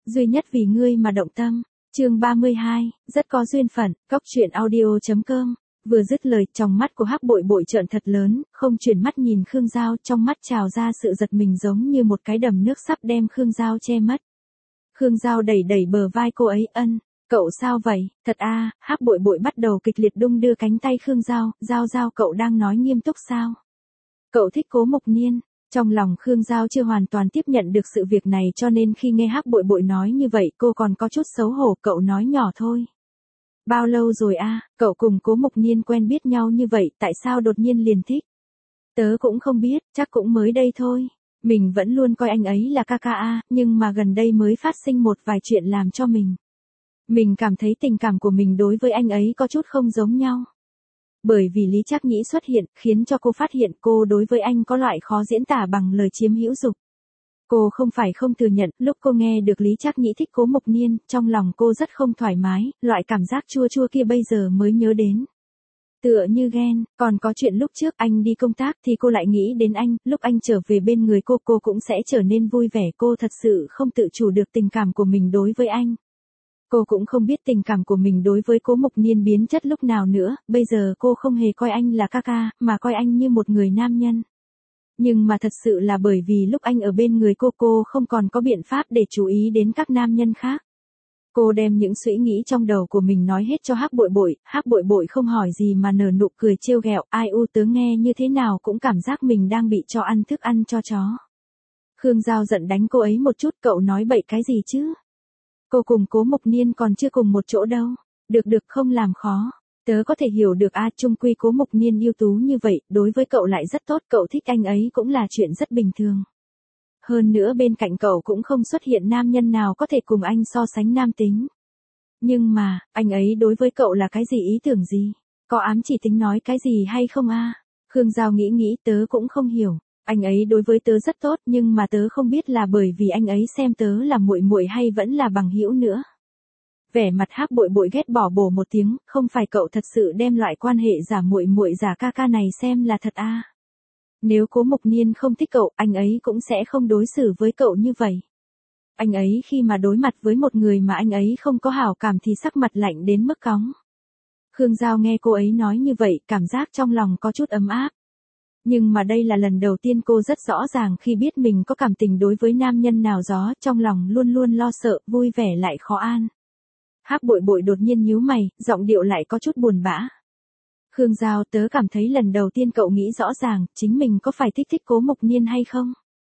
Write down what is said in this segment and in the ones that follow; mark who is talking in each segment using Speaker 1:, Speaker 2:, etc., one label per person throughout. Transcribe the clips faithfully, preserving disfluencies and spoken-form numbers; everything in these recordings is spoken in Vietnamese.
Speaker 1: duy nhất vì ngươi mà động tâm. Chương ba mươi hai, rất có duyên phận, cóc truyện audio chấm com. Vừa dứt lời, trong mắt của Hắc Bội Bội trợn thật lớn, không chuyển mắt nhìn Khương Giao, trong mắt trào ra sự giật mình giống như một cái đầm nước sắp đem Khương Giao che mất. Khương Giao đẩy đẩy bờ vai cô ấy, ân, cậu sao vậy, thật a? À, Hắc Bội Bội bắt đầu kịch liệt đung đưa cánh tay Khương Giao, Giao Giao cậu đang nói nghiêm túc sao? Cậu thích Cố Mộc Niên. Trong lòng Khương Giao chưa hoàn toàn tiếp nhận được sự việc này cho nên khi nghe Hắc Bội Bội nói như vậy cô còn có chút xấu hổ, cậu nói nhỏ thôi. Bao lâu rồi a, à, cậu cùng Cố Mộc Niên quen biết nhau như vậy, tại sao đột nhiên liền thích? Tớ cũng không biết, chắc cũng mới đây thôi. Mình vẫn luôn coi anh ấy là ca ca a, nhưng mà gần đây mới phát sinh một vài chuyện làm cho mình. Mình cảm thấy tình cảm của mình đối với anh ấy có chút không giống nhau. Bởi vì Lý Trác Nhĩ xuất hiện, khiến cho cô phát hiện cô đối với anh có loại khó diễn tả bằng lời chiếm hữu dục. Cô không phải không thừa nhận, lúc cô nghe được Lý Trác Nhĩ thích Cố Mộc Niên, trong lòng cô rất không thoải mái, loại cảm giác chua chua kia bây giờ mới nhớ đến. Tựa như ghen, còn có chuyện lúc trước anh đi công tác thì cô lại nghĩ đến anh, lúc anh trở về bên người cô cô cũng sẽ trở nên vui vẻ, cô thật sự không tự chủ được tình cảm của mình đối với anh. Cô cũng không biết tình cảm của mình đối với Cố Mộc Niên biến chất lúc nào nữa, bây giờ cô không hề coi anh là ca ca, mà coi anh như một người nam nhân. Nhưng mà thật sự là bởi vì lúc anh ở bên người cô cô không còn có biện pháp để chú ý đến các nam nhân khác. Cô đem những suy nghĩ trong đầu của mình nói hết cho Hắc Bội Bội, Hắc Bội Bội không hỏi gì mà nở nụ cười trêu ghẹo, ai u tớ nghe như thế nào cũng cảm giác mình đang bị cho ăn thức ăn cho chó. Khương Giao giận đánh cô ấy một chút, cậu nói bậy cái gì chứ? Cô cùng Cố Mộc Niên còn chưa cùng một chỗ đâu. Được được, không làm khó. Tớ có thể hiểu được a, chung quy Cố Mộc Niên ưu tú như vậy, đối với cậu lại rất tốt, cậu thích anh ấy cũng là chuyện rất bình thường. Hơn nữa bên cạnh cậu cũng không xuất hiện nam nhân nào có thể cùng anh so sánh nam tính. Nhưng mà, anh ấy đối với cậu là cái gì, ý tưởng gì? Có ám chỉ tính nói cái gì hay không a? À? Khương Giao nghĩ nghĩ, tớ cũng không hiểu. Anh ấy đối với tớ rất tốt, nhưng mà tớ không biết là bởi vì anh ấy xem tớ là muội muội hay vẫn là bằng hữu nữa. Vẻ mặt Hắc Bội Bội ghét bỏ bổ một tiếng, không phải cậu thật sự đem loại quan hệ giả muội muội giả ca ca này xem là thật à? Nếu Cố Mộc Niên không thích cậu, anh ấy cũng sẽ không đối xử với cậu như vậy. Anh ấy khi mà đối mặt với một người mà anh ấy không có hảo cảm thì sắc mặt lạnh đến mức cóng. Khương Giao nghe cô ấy nói như vậy, cảm giác trong lòng có chút ấm áp. Nhưng mà đây là lần đầu tiên cô rất rõ ràng khi biết mình có cảm tình đối với nam nhân nào đó, trong lòng luôn luôn lo sợ, vui vẻ lại khó an. Hắc Bội Bội đột nhiên nhíu mày, giọng điệu lại có chút buồn bã. Khương Giao, tớ cảm thấy lần đầu tiên cậu nghĩ rõ ràng, chính mình có phải thích thích Cố Mộc Niên hay không?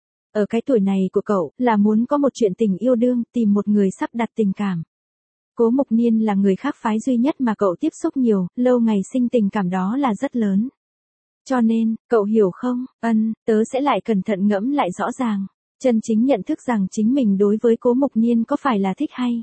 Speaker 1: Ở cái tuổi này của cậu, là muốn có một chuyện tình yêu đương, tìm một người sắp đặt tình cảm. Cố Mộc Niên là người khác phái duy nhất mà cậu tiếp xúc nhiều, lâu ngày sinh tình cảm đó là rất lớn. Cho nên, cậu hiểu không, ân, tớ sẽ lại cẩn thận ngẫm lại rõ ràng, chân chính nhận thức rằng chính mình đối với Cố Mộc Niên có phải là thích hay.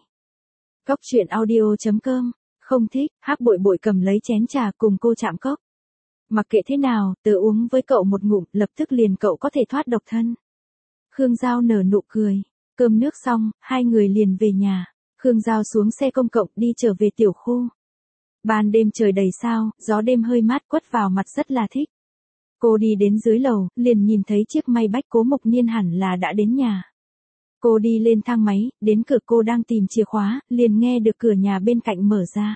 Speaker 1: Cóc truyện audio chấm com, không thích, Hắc Bội Bội cầm lấy chén trà cùng cô chạm cốc. Mặc kệ thế nào, tớ uống với cậu một ngụm, lập tức liền cậu có thể thoát độc thân. Khương Giao nở nụ cười, cơm nước xong, hai người liền về nhà. Khương Giao xuống xe công cộng đi trở về tiểu khu. Ban đêm trời đầy sao, gió đêm hơi mát quất vào mặt rất là thích. Cô đi đến dưới lầu, liền nhìn thấy chiếc may bách Cố Mộc Niên hẳn là đã đến nhà. Cô đi lên thang máy, đến cửa cô đang tìm chìa khóa, liền nghe được cửa nhà bên cạnh mở ra.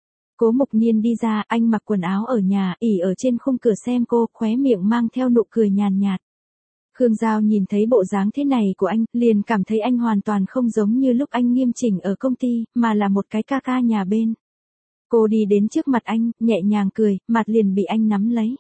Speaker 1: Cố Mộc Niên đi ra, anh mặc quần áo ở nhà, ỉ ở trên khung cửa xem cô, khóe miệng mang theo nụ cười nhàn nhạt. Khương Giao nhìn thấy bộ dáng thế này của anh, liền cảm thấy anh hoàn toàn không giống như lúc anh nghiêm chỉnh ở công ty, mà là một cái ca ca nhà bên. Cô đi đến trước mặt anh, nhẹ nhàng cười, mặt liền bị anh nắm lấy.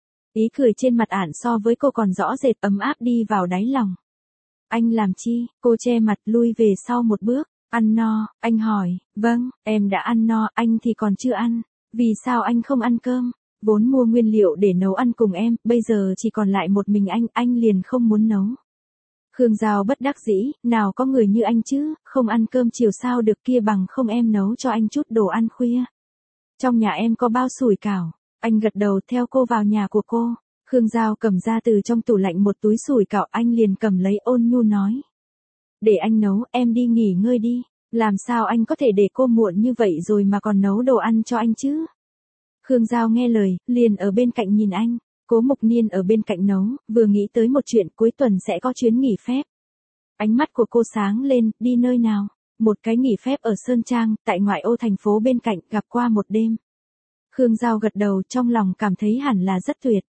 Speaker 1: Ý cười trên mặt ản so với cô còn rõ rệt, ấm áp đi vào đáy lòng. Anh làm chi? Cô che mặt lui về sau một bước. Ăn no, anh hỏi. Vâng, em đã ăn no, anh thì còn chưa ăn. Vì sao anh không ăn cơm? Vốn mua nguyên liệu để nấu ăn cùng em, bây giờ chỉ còn lại một mình anh, anh liền không muốn nấu. Khương Giao bất đắc dĩ, nào có người như anh chứ, không ăn cơm chiều sao được, kia bằng không em nấu cho anh chút đồ ăn khuya. Trong nhà em có bao sủi cảo. Anh gật đầu theo cô vào nhà của cô. Khương Giao cầm ra từ trong tủ lạnh một túi sủi cảo, anh liền cầm lấy, ôn nhu nói. Để anh nấu, em đi nghỉ ngơi đi. Làm sao anh có thể để cô muộn như vậy rồi mà còn nấu đồ ăn cho anh chứ? Khương Giao nghe lời, liền ở bên cạnh nhìn anh. Cố Mộc Niên ở bên cạnh nấu, vừa nghĩ tới một chuyện, cuối tuần sẽ có chuyến nghỉ phép. Ánh mắt của cô sáng lên, đi nơi nào? Một cái nghỉ phép ở Sơn Trang, tại ngoại ô thành phố bên cạnh, gặp qua một đêm. Khương Giao gật đầu, trong lòng cảm thấy hẳn là rất tuyệt.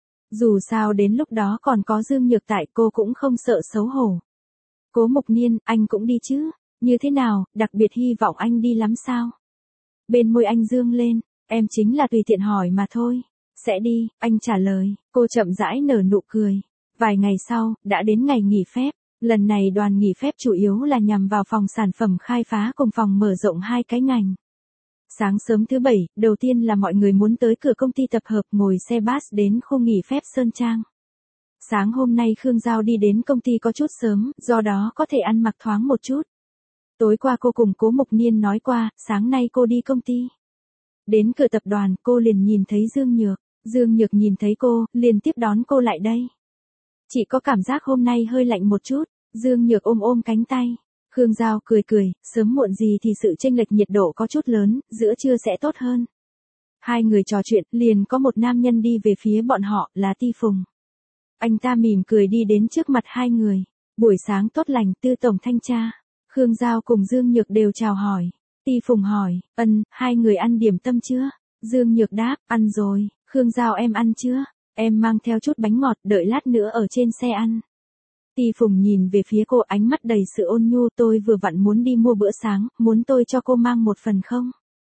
Speaker 1: Dù sao đến lúc đó còn có Dương Nhược tại, cô cũng không sợ xấu hổ. Cố Mục Niên, anh cũng đi chứ? Như thế nào, đặc biệt hy vọng anh đi lắm sao? Bên môi anh dương lên, em chính là tùy tiện hỏi mà thôi. Sẽ đi, anh trả lời, cô chậm rãi nở nụ cười. Vài ngày sau, đã đến ngày nghỉ phép. Lần này đoàn nghỉ phép chủ yếu là nhằm vào phòng sản phẩm khai phá cùng phòng mở rộng hai cái ngành. Sáng sớm thứ bảy, đầu tiên là mọi người muốn tới cửa công ty tập hợp, ngồi xe bus đến khu nghỉ phép Sơn Trang. Sáng hôm nay Khương Giao đi đến công ty có chút sớm, do đó có thể ăn mặc thoáng một chút. Tối qua cô cùng Cố Mục Niên nói qua, sáng nay cô đi công ty. Đến cửa tập đoàn, cô liền nhìn thấy Dương Nhược. Dương Nhược nhìn thấy cô, liền tiếp đón cô lại đây. Chị có cảm giác hôm nay hơi lạnh một chút. Dương Nhược ôm ôm cánh tay. Khương Giao cười cười, sớm muộn gì thì sự chênh lệch nhiệt độ có chút lớn, giữa trưa sẽ tốt hơn. Hai người trò chuyện, liền có một nam nhân đi về phía bọn họ, là Ti Phùng. Anh ta mỉm cười đi đến trước mặt hai người. Buổi sáng tốt lành, Tư tổng thanh tra. Khương Giao cùng Dương Nhược đều chào hỏi. Ti Phùng hỏi, ân, hai người ăn điểm tâm chưa? Dương Nhược đáp, ăn rồi. Khương Giao em ăn chưa? Em mang theo chút bánh ngọt, đợi lát nữa ở trên xe ăn. Ti Phùng nhìn về phía cô, ánh mắt đầy sự ôn nhu, tôi vừa vặn muốn đi mua bữa sáng, muốn tôi cho cô mang một phần không?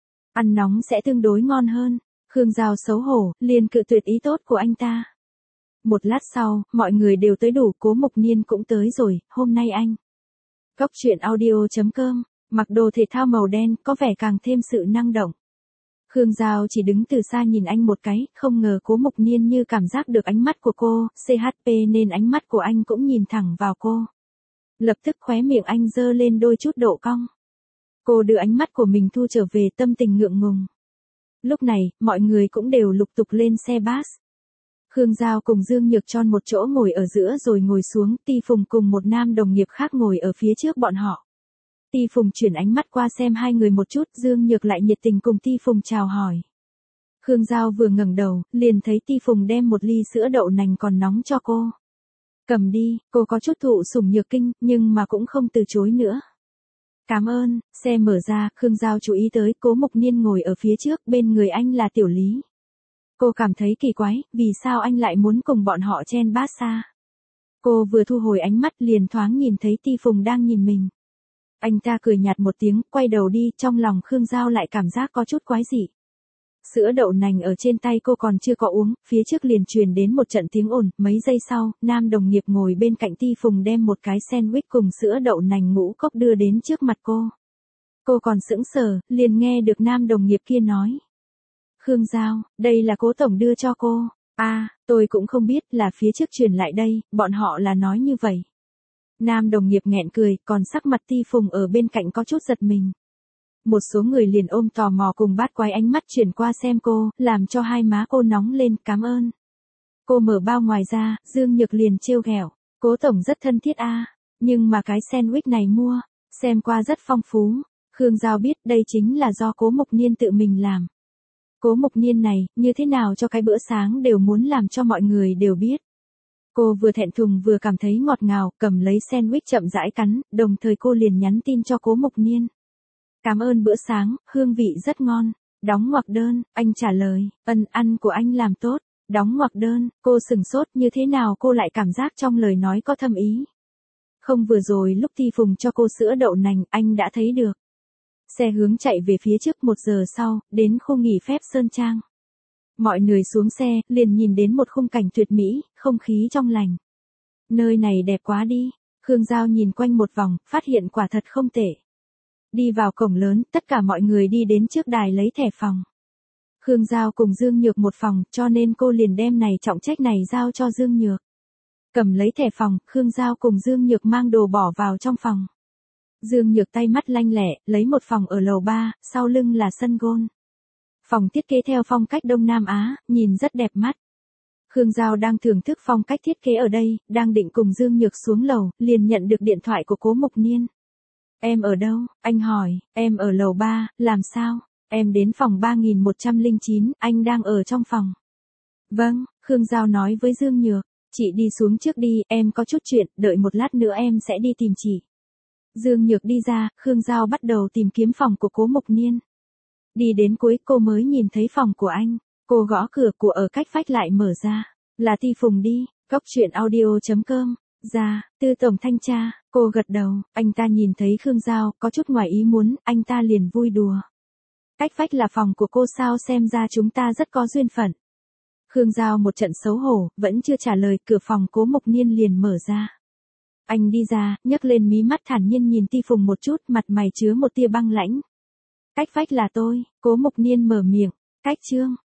Speaker 1: Ăn nóng sẽ tương đối ngon hơn. Khương Giao xấu hổ, liền cự tuyệt ý tốt của anh ta. Một lát sau, mọi người đều tới đủ, Cố Mục Niên cũng tới rồi, hôm nay anh. Góc truyện audio chấm com, mặc đồ thể thao màu đen, có vẻ càng thêm sự năng động. Khương Giao chỉ đứng từ xa nhìn anh một cái, không ngờ Cố Mục Niên như cảm giác được ánh mắt của cô, xê hát pê nên ánh mắt của anh cũng nhìn thẳng vào cô. Lập tức khóe miệng anh giơ lên đôi chút độ cong. Cô đưa ánh mắt của mình thu trở về, tâm tình ngượng ngùng. Lúc này, mọi người cũng đều lục tục lên xe bus. Khương Giao cùng Dương Nhược chọn một chỗ ngồi ở giữa rồi ngồi xuống, Ti Phùng cùng một nam đồng nghiệp khác ngồi ở phía trước bọn họ. Ti Phùng chuyển ánh mắt qua xem hai người một chút, Dương Nhược lại nhiệt tình cùng Ti Phùng chào hỏi. Khương Giao vừa ngẩng đầu, liền thấy Ti Phùng đem một ly sữa đậu nành còn nóng cho cô. Cầm đi, cô có chút thụ sủng nhược kinh, nhưng mà cũng không từ chối nữa. Cảm ơn, xe mở ra, Khương Giao chú ý tới Cố Mục Niên ngồi ở phía trước, bên người anh là Tiểu Lý. Cô cảm thấy kỳ quái, vì sao anh lại muốn cùng bọn họ chen bát xa. Cô vừa thu hồi ánh mắt liền thoáng nhìn thấy Ti Phùng đang nhìn mình. Anh ta cười nhạt một tiếng, quay đầu đi, trong lòng Khương Giao lại cảm giác có chút quái dị. Sữa đậu nành ở trên tay cô còn chưa có uống, phía trước liền truyền đến một trận tiếng ồn, mấy giây sau, nam đồng nghiệp ngồi bên cạnh Ti Phùng đem một cái sandwich cùng sữa đậu nành ngũ cốc đưa đến trước mặt cô. Cô còn sững sờ, liền nghe được nam đồng nghiệp kia nói. Khương Giao, đây là Cố tổng đưa cho cô. À, tôi cũng không biết, là phía trước truyền lại đây, bọn họ là nói như vậy. Nam đồng nghiệp nghẹn cười, còn sắc mặt Ti Phùng ở bên cạnh có chút giật mình. Một số người liền ôm tò mò cùng bát quái ánh mắt chuyển qua xem cô, làm cho hai má cô nóng lên, cảm ơn. Cô mở bao ngoài ra, Dương Nhược liền trêu ghẹo, Cố tổng rất thân thiết a, nhưng mà cái sandwich này mua, xem qua rất phong phú. Khương Giao biết đây chính là do Cố Mục Niên tự mình làm. Cố Mục Niên này, như thế nào cho cái bữa sáng đều muốn làm cho mọi người đều biết. Cô vừa thẹn thùng vừa cảm thấy ngọt ngào, cầm lấy sandwich chậm rãi cắn, đồng thời cô liền nhắn tin cho Cố Mục Niên. Cảm ơn bữa sáng, hương vị rất ngon. Đóng ngoặc đơn, anh trả lời, ân ăn của anh làm tốt. Đóng ngoặc đơn, cô sừng sốt, như thế nào cô lại cảm giác trong lời nói có thâm ý. Không, vừa rồi lúc Ti Phùng cho cô sữa đậu nành, anh đã thấy được. Xe hướng chạy về phía trước, một giờ sau, đến khu nghỉ phép Sơn Trang. Mọi người xuống xe, liền nhìn đến một khung cảnh tuyệt mỹ, không khí trong lành. Nơi này đẹp quá đi. Khương Giao nhìn quanh một vòng, phát hiện quả thật không tệ. Đi vào cổng lớn, tất cả mọi người đi đến trước đài lấy thẻ phòng. Khương Giao cùng Dương Nhược một phòng, cho nên cô liền đem này trọng trách này giao cho Dương Nhược. Cầm lấy thẻ phòng, Khương Giao cùng Dương Nhược mang đồ bỏ vào trong phòng. Dương Nhược tay mắt lanh lẹ, lấy một phòng ở lầu ba, sau lưng là sân golf. Phòng thiết kế theo phong cách Đông Nam Á, nhìn rất đẹp mắt. Khương Giao đang thưởng thức phong cách thiết kế ở đây, đang định cùng Dương Nhược xuống lầu, liền nhận được điện thoại của Cố Mục Niên. Em ở đâu? Anh hỏi, em ở lầu ba, làm sao? Em đến phòng ba nghìn một trăm lẻ chín, anh đang ở trong phòng. Vâng, Khương Giao nói với Dương Nhược. Chị đi xuống trước đi, em có chút chuyện, đợi một lát nữa em sẽ đi tìm chị. Dương Nhược đi ra, Khương Giao bắt đầu tìm kiếm phòng của Cố Mục Niên. Đi đến cuối cô mới nhìn thấy phòng của anh. Cô gõ cửa của ở cách vách lại mở ra. Là Ti Phùng đi, cốc truyện audio chấm com. Dạ, Tư tổng thanh tra, cô gật đầu, anh ta nhìn thấy Khương Giao, có chút ngoài ý muốn, anh ta liền vui đùa. Cách vách là phòng của cô sao, xem ra chúng ta rất có duyên phận. Khương Giao một trận xấu hổ, vẫn chưa trả lời, cửa phòng Cố Mục Niên liền mở ra. Anh đi ra, nhấc lên mí mắt thản nhiên nhìn Ti Phùng một chút, mặt mày chứa một tia băng lãnh. Cách vách là tôi, Cố Mục Niên mở miệng, cách Trương,